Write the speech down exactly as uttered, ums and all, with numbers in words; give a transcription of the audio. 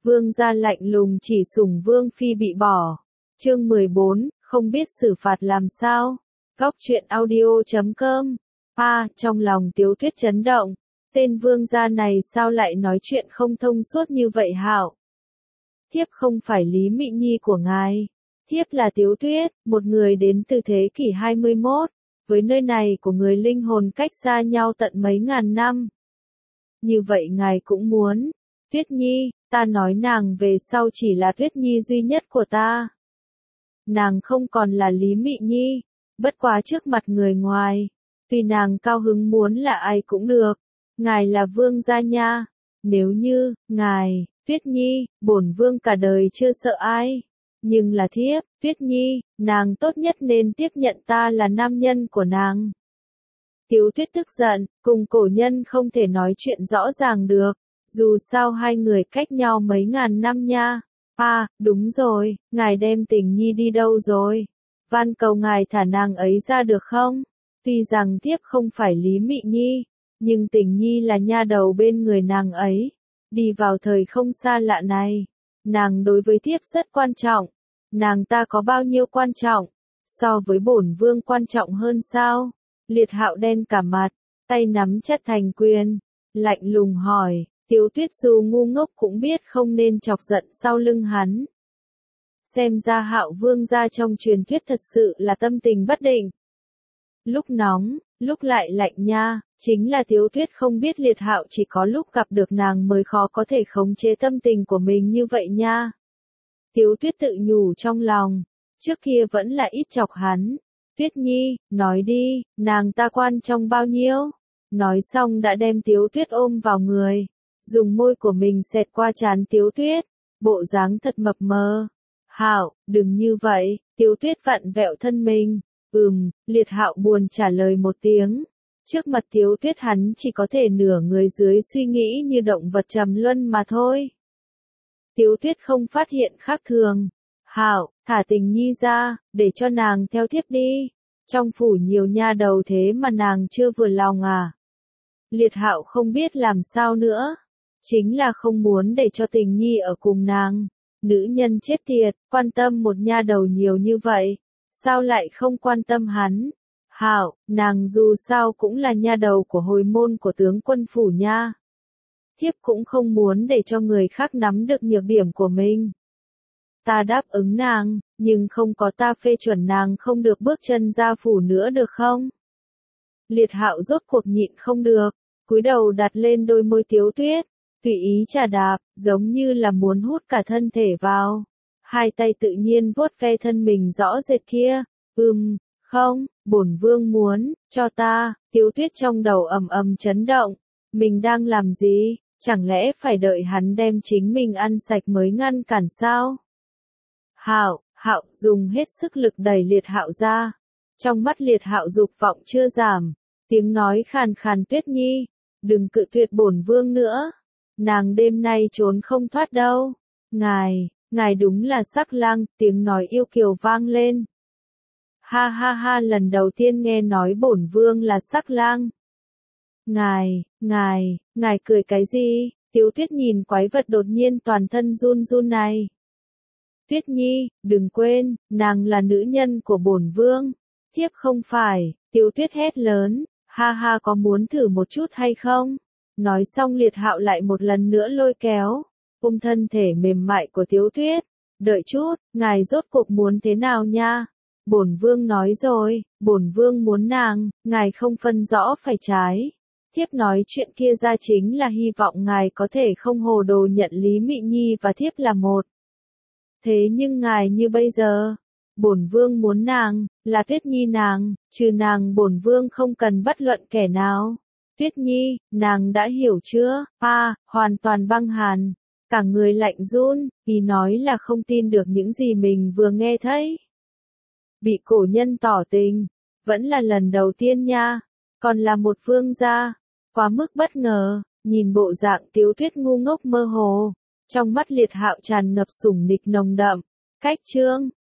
Vương gia lạnh lùng chỉ sủng Vương phi bị bỏ. Chương mười bốn, không biết xử phạt làm sao. Góc truyện audio chấm com. A, trong lòng Tiếu Tuyết chấn động. Tên Vương gia này sao lại nói chuyện không thông suốt như vậy hảo? Thiếp không phải Lý Mị Nhi của ngài. Thiếp là Tiếu Tuyết, một người đến từ thế kỷ hai mươi mốt. Với nơi này của người linh hồn cách xa nhau tận mấy ngàn năm. Như vậy ngài cũng muốn. Tuyết Nhi, ta nói nàng về sau chỉ là Tuyết Nhi duy nhất của ta. Nàng không còn là Lý Mị Nhi, bất quá trước mặt người ngoài. Vì nàng cao hứng muốn là ai cũng được. Ngài là vương gia nha. Nếu như, ngài, Tuyết Nhi, bổn vương cả đời chưa sợ ai. Nhưng là thiếp, Tuyết Nhi, nàng tốt nhất nên tiếp nhận ta là nam nhân của nàng. Tiếu Tuyết tức giận, cùng cổ nhân không thể nói chuyện rõ ràng được. Dù sao hai người cách nhau mấy ngàn năm nha. À, đúng rồi, ngài đem Tình Nhi đi đâu rồi? Van cầu ngài thả nàng ấy ra được không? Tuy rằng thiếp không phải Lý Mị Nhi, nhưng Tình Nhi là nha đầu bên người nàng ấy. Đi vào thời không xa lạ này, nàng đối với thiếp rất quan trọng. Nàng ta có bao nhiêu quan trọng? So với bổn vương quan trọng hơn sao? Liệt Hạo đen cả mặt, tay nắm chặt thành quyền, lạnh lùng hỏi. Tiếu Tuyết dù ngu ngốc cũng biết không nên chọc giận sau lưng hắn. Xem ra Hạo vương gia trong truyền thuyết thật sự là tâm tình bất định. Lúc nóng, lúc lại lạnh nha, chính là Tiếu Tuyết không biết Liệt Hạo chỉ có lúc gặp được nàng mới khó có thể khống chế tâm tình của mình như vậy nha. Tiếu Tuyết tự nhủ trong lòng, trước kia vẫn là ít chọc hắn. Tuyết Nhi, nói đi, nàng ta quan trọng bao nhiêu? Nói xong đã đem Tiếu Tuyết ôm vào người. Dùng môi của mình xẹt qua trán Tiếu Tuyết, bộ dáng thật mập mờ. Hạo, đừng như vậy, Tiếu Tuyết vặn vẹo thân mình. Ừm, Liệt Hạo buồn trả lời một tiếng. Trước mặt Tiếu Tuyết hắn chỉ có thể nửa người dưới suy nghĩ như động vật trầm luân mà thôi. Tiếu Tuyết không phát hiện khác thường. Hạo, thả Tình Nhi ra, để cho nàng theo thiếp đi. Trong phủ nhiều nha đầu thế mà nàng chưa vừa lòng à? Liệt Hạo không biết làm sao nữa. Chính là không muốn để cho Tình Nhi ở cùng nàng. Nữ nhân chết tiệt, quan tâm một nha đầu nhiều như vậy. Sao lại không quan tâm hắn? Hạo, nàng dù sao cũng là nha đầu của hồi môn của tướng quân phủ nha. Thiếp cũng không muốn để cho người khác nắm được nhược điểm của mình. Ta đáp ứng nàng, nhưng không có ta phê chuẩn nàng không được bước chân ra phủ nữa được không? Liệt Hạo rốt cuộc nhịn không được, cúi đầu đặt lên đôi môi Tiếu Tuyết, tùy ý chà đạp, giống như là muốn hút cả thân thể vào. Hai tay tự nhiên vuốt ve thân mình rõ rệt kia. Ừm, không, bổn vương muốn, cho ta. Tiếu Tuyết trong đầu ầm ầm chấn động. Mình đang làm gì? Chẳng lẽ phải đợi hắn đem chính mình ăn sạch mới ngăn cản sao? Hạo, Hạo dùng hết sức lực đẩy Liệt Hạo ra. Trong mắt Liệt Hạo dục vọng chưa giảm. Tiếng nói khàn khàn, Tuyết Nhi, đừng cự tuyệt bổn vương nữa. Nàng đêm nay trốn không thoát đâu. Ngài, ngài đúng là sắc lang, tiếng nói yêu kiều vang lên. Ha ha ha, lần đầu tiên nghe nói bổn vương là sắc lang. Ngài, ngài, ngài cười cái gì? Tiếu Tuyết nhìn quái vật đột nhiên toàn thân run run này. Tuyết Nhi, đừng quên, nàng là nữ nhân của bổn vương. Thiếp không phải. Tiếu Tuyết hét lớn. Ha ha, có muốn thử một chút hay không? Nói xong Liệt Hạo lại một lần nữa lôi kéo, ôm thân thể mềm mại của Tiếu Tuyết. Đợi chút, ngài rốt cuộc muốn thế nào nha? Bổn vương nói rồi, bổn vương muốn nàng, ngài không phân rõ phải trái. Thiếp nói chuyện kia ra chính là hy vọng ngài có thể không hồ đồ nhận Lý Mị Nhi và thiếp là một. Thế nhưng ngài như bây giờ, bổn vương muốn nàng, là Tuyết Nhi nàng, trừ nàng bổn vương không cần bất luận kẻ nào. Tuyết Nhi, nàng đã hiểu chưa? À, hoàn toàn băng hàn, cả người lạnh run, ý nói là không tin được những gì mình vừa nghe thấy. Bị cổ nhân tỏ tình, vẫn là lần đầu tiên nha, còn là một vương gia, quá mức bất ngờ, nhìn bộ dạng Tiếu Tuyết ngu ngốc mơ hồ, trong mắt Liệt Hạo tràn ngập sủng nịch nồng đậm. Cách chương